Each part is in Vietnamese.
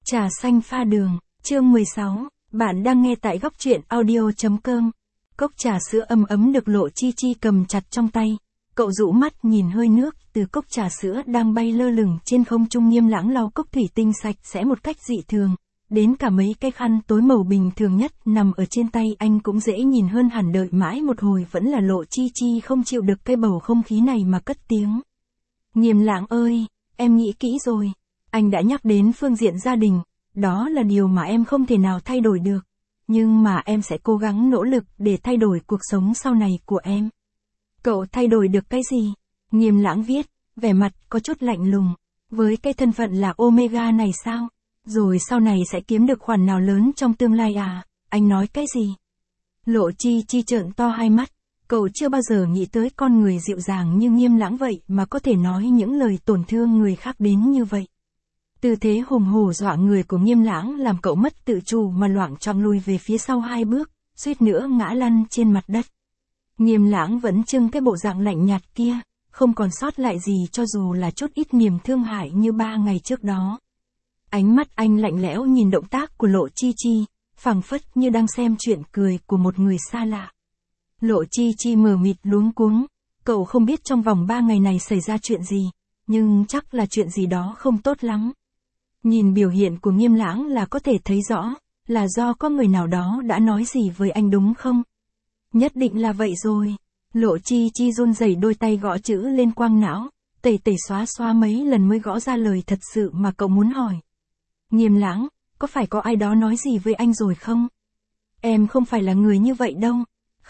Trà xanh pha đường, chương 16, bạn đang nghe tại góc truyện audio.com. Cốc trà sữa ấm ấm được Lộ Chi Chi cầm chặt trong tay. Cậu dụ mắt nhìn hơi nước từ cốc trà sữa đang bay lơ lửng trên không trung. Nghiêm Lãng lau cốc thủy tinh sạch sẽ một cách dị thường. Đến cả mấy cái khăn tối màu bình thường nhất nằm ở trên tay anh cũng dễ nhìn hơn hẳn. Đợi mãi một hồi vẫn là Lộ Chi Chi không chịu được cái bầu không khí này mà cất tiếng. Nghiêm Lãng ơi, em nghĩ kỹ rồi. Anh đã nhắc đến phương diện gia đình, đó là điều mà em không thể nào thay đổi được. Nhưng mà em sẽ cố gắng nỗ lực để thay đổi cuộc sống sau này của em. Cậu thay đổi được cái gì? Nghiêm Lãng viết, vẻ mặt có chút lạnh lùng. Với cái thân phận là Omega này sao? Rồi sau này sẽ kiếm được khoản nào lớn trong tương lai à? Anh nói cái gì? Lộ Chi Chi trợn to hai mắt. Cậu chưa bao giờ nghĩ tới con người dịu dàng như Nghiêm Lãng vậy mà có thể nói những lời tổn thương người khác đến như vậy. Tư thế hùng hổ dọa người của Nghiêm Lãng làm cậu mất tự chủ mà loạng choạng lùi về phía sau 2 bước, suýt nữa ngã lăn trên mặt đất. Nghiêm Lãng vẫn trưng cái bộ dạng lạnh nhạt kia, không còn sót lại gì cho dù là chút ít niềm thương hại như 3 ngày trước đó. Ánh mắt anh lạnh lẽo nhìn động tác của Lộ Chi Chi, phảng phất như đang xem chuyện cười của một người xa lạ. Lộ Chi Chi mờ mịt luống cuống, cậu không biết trong vòng 3 ngày này xảy ra chuyện gì, nhưng chắc là chuyện gì đó không tốt lắm. Nhìn biểu hiện của Nghiêm Lãng là có thể thấy rõ, là do có người nào đó đã nói gì với anh đúng không? Nhất định là vậy rồi. Lộ Chi Chi run rẩy đôi tay gõ chữ lên quang não, tẩy tẩy xóa xóa mấy lần mới gõ ra lời thật sự mà cậu muốn hỏi. Nghiêm Lãng, có phải có ai đó nói gì với anh rồi không? Em không phải là người như vậy đâu.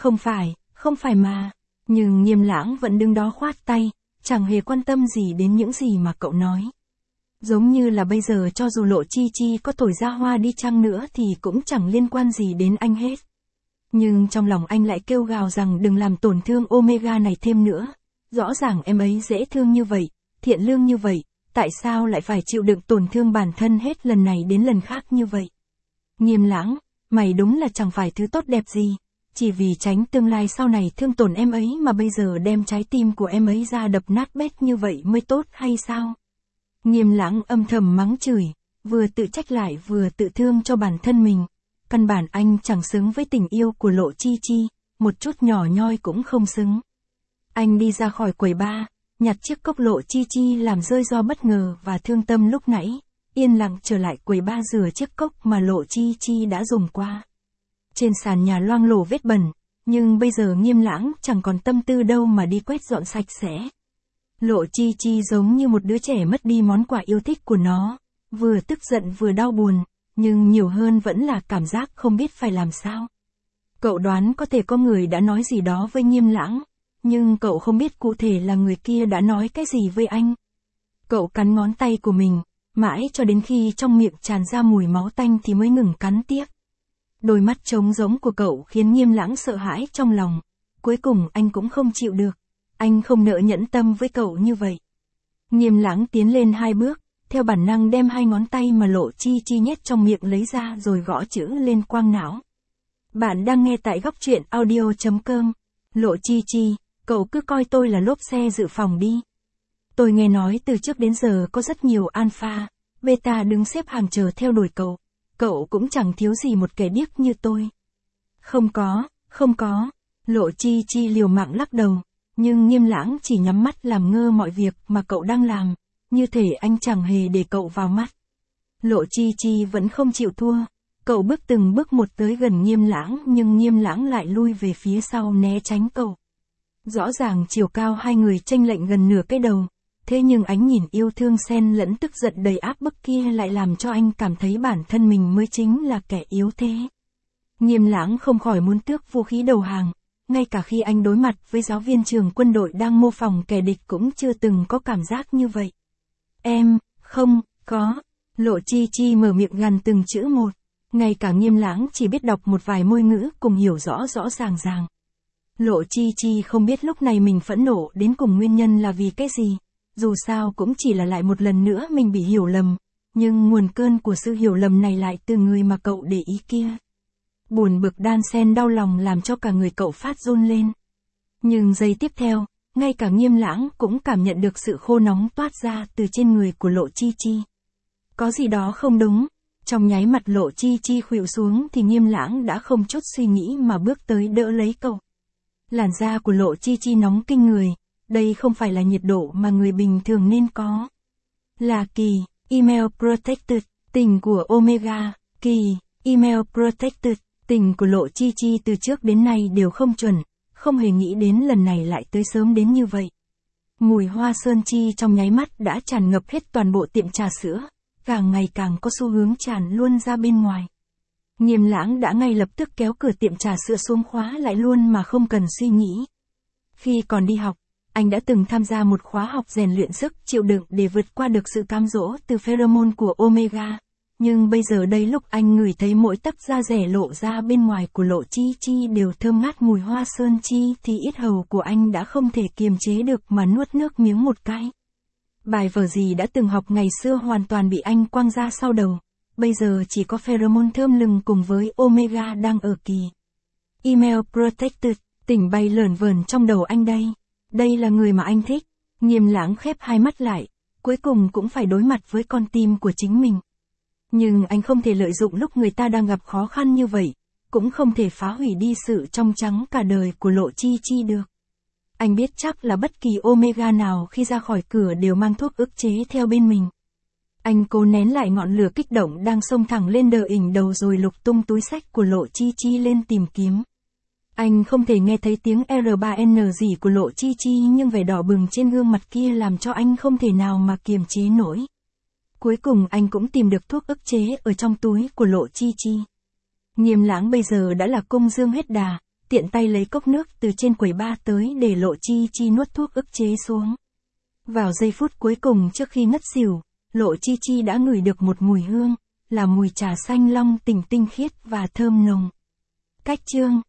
Không phải mà. Nhưng Nghiêm Lãng vẫn đứng đó khoát tay, chẳng hề quan tâm gì đến những gì mà cậu nói. Giống như là bây giờ cho dù Lộ Chi Chi có thổi ra hoa đi chăng nữa thì cũng chẳng liên quan gì đến anh hết. Nhưng trong lòng anh lại kêu gào rằng đừng làm tổn thương Omega này thêm nữa. Rõ ràng em ấy dễ thương như vậy, thiện lương như vậy, tại sao lại phải chịu đựng tổn thương bản thân hết lần này đến lần khác như vậy? Nghiêm Lãng, mày đúng là chẳng phải thứ tốt đẹp gì. Chỉ vì tránh tương lai sau này thương tổn em ấy mà bây giờ đem trái tim của em ấy ra đập nát bét như vậy mới tốt hay sao? Nghiêm Lãng âm thầm mắng chửi, vừa tự trách lại vừa tự thương cho bản thân mình. Căn bản anh chẳng xứng với tình yêu của Lộ Chi Chi, một chút nhỏ nhoi cũng không xứng. Anh đi ra khỏi quầy bar, nhặt chiếc cốc Lộ Chi Chi làm rơi do bất ngờ và thương tâm lúc nãy, yên lặng trở lại quầy bar rửa chiếc cốc mà Lộ Chi Chi đã dùng qua. Trên sàn nhà loang lổ vết bẩn, nhưng bây giờ Nghiêm Lãng chẳng còn tâm tư đâu mà đi quét dọn sạch sẽ. Lộ Chi Chi giống như một đứa trẻ mất đi món quà yêu thích của nó, vừa tức giận vừa đau buồn, nhưng nhiều hơn vẫn là cảm giác không biết phải làm sao. Cậu đoán có thể có người đã nói gì đó với Nghiêm Lãng, nhưng cậu không biết cụ thể là người kia đã nói cái gì với anh. Cậu cắn ngón tay của mình, mãi cho đến khi trong miệng tràn ra mùi máu tanh thì mới ngừng cắn tiếp. Đôi mắt trống rỗng của cậu khiến Nghiêm Lãng sợ hãi trong lòng. Cuối cùng anh cũng không chịu được. Anh không nỡ nhẫn tâm với cậu như vậy. Nghiêm Lãng tiến lên 2 bước, theo bản năng đem 2 ngón tay mà Lộ Chi Chi nhét trong miệng lấy ra rồi gõ chữ lên quang não. Bạn đang nghe tại góc truyện audio.com. Lộ Chi Chi, cậu cứ coi tôi là lốp xe dự phòng đi. Tôi nghe nói từ trước đến giờ có rất nhiều alpha, beta đứng xếp hàng chờ theo đuổi cậu. Cậu cũng chẳng thiếu gì một kẻ điếc như tôi. Không có. Lộ Chi Chi liều mạng lắc đầu. Nhưng Nghiêm Lãng chỉ nhắm mắt làm ngơ mọi việc mà cậu đang làm, như thể anh chẳng hề để cậu vào mắt. Lộ Chi Chi vẫn không chịu thua, cậu bước từng bước một tới gần Nghiêm Lãng nhưng Nghiêm Lãng lại lui về phía sau né tránh cậu. Rõ ràng chiều cao hai người chênh lệch gần nửa cái đầu, thế nhưng ánh nhìn yêu thương xen lẫn tức giận đầy áp bức kia lại làm cho anh cảm thấy bản thân mình mới chính là kẻ yếu thế. Nghiêm Lãng không khỏi muốn tước vũ khí đầu hàng. Ngay cả khi anh đối mặt với giáo viên trường quân đội đang mô phỏng kẻ địch cũng chưa từng có cảm giác như vậy. Em, không, có. Lộ Chi Chi mở miệng gằn từng chữ một. Ngay cả Nghiêm Lãng chỉ biết đọc một vài môi ngữ cùng hiểu rõ ràng. Lộ Chi Chi không biết lúc này mình phẫn nộ đến cùng nguyên nhân là vì cái gì. Dù sao cũng chỉ là lại một lần nữa mình bị hiểu lầm. Nhưng nguồn cơn của sự hiểu lầm này lại từ người mà cậu để ý kia. Buồn bực đan xen đau lòng làm cho cả người cậu phát run lên. Nhưng giây tiếp theo, ngay cả Nghiêm Lãng cũng cảm nhận được sự khô nóng toát ra từ trên người của Lộ Chi Chi. Có gì đó không đúng, Trong nháy mặt Lộ Chi Chi khuỵu xuống thì Nghiêm Lãng đã không chút suy nghĩ mà bước tới đỡ lấy cậu. Làn da của Lộ Chi Chi nóng kinh người, đây không phải là nhiệt độ mà người bình thường nên có. Là kỳ, email protected, tình của Omega, kỳ, email protected, tình của Lộ Chi Chi từ trước đến nay đều không chuẩn, không hề nghĩ đến lần này lại tới sớm đến như vậy. Mùi hoa sơn chi trong nháy mắt đã tràn ngập hết toàn bộ tiệm trà sữa, càng ngày càng có xu hướng tràn luôn ra bên ngoài. Nghiêm Lãng đã ngay lập tức kéo cửa tiệm trà sữa xuống khóa lại luôn mà không cần suy nghĩ. Khi còn đi học, anh đã từng tham gia một khóa học rèn luyện sức chịu đựng để vượt qua được sự cám dỗ từ pheromone của Omega. Nhưng bây giờ đây lúc anh ngửi thấy mỗi tấc da rẻ lộ ra bên ngoài của Lộ Chi Chi đều thơm ngát mùi hoa sơn chi thì yết hầu của anh đã không thể kiềm chế được mà nuốt nước miếng một cái. Bài vở gì đã từng học ngày xưa hoàn toàn bị anh quăng ra sau đầu, bây giờ chỉ có pheromone thơm lừng cùng với Omega đang ở kỳ. Email protected, tỉnh bay lởn vởn trong đầu anh đây. Đây là người mà anh thích. Nghiêm Lãng khép hai mắt lại, cuối cùng cũng phải đối mặt với con tim của chính mình. Nhưng anh không thể lợi dụng lúc người ta đang gặp khó khăn như vậy, cũng không thể phá hủy đi sự trong trắng cả đời của Lộ Chi Chi được. Anh biết chắc là bất kỳ Omega nào khi ra khỏi cửa đều mang thuốc ức chế theo bên mình. Anh cố nén lại ngọn lửa kích động đang xông thẳng lên đờ ỉnh đầu rồi lục tung túi xách của Lộ Chi Chi lên tìm kiếm. Anh không thể nghe thấy tiếng R3N gì của Lộ Chi Chi nhưng vẻ đỏ bừng trên gương mặt kia làm cho anh không thể nào mà kiềm chế nổi. Cuối cùng anh cũng tìm được thuốc ức chế ở trong túi của Lộ Chi Chi. Nghiêm Lãng bây giờ đã là công dương hết đà, tiện tay lấy cốc nước từ trên quầy bar tới để Lộ Chi Chi nuốt thuốc ức chế xuống. Vào giây phút cuối cùng trước khi ngất xỉu, Lộ Chi Chi đã ngửi được một mùi hương, là mùi trà xanh long tỉnh tinh khiết và thơm nồng. Cách chương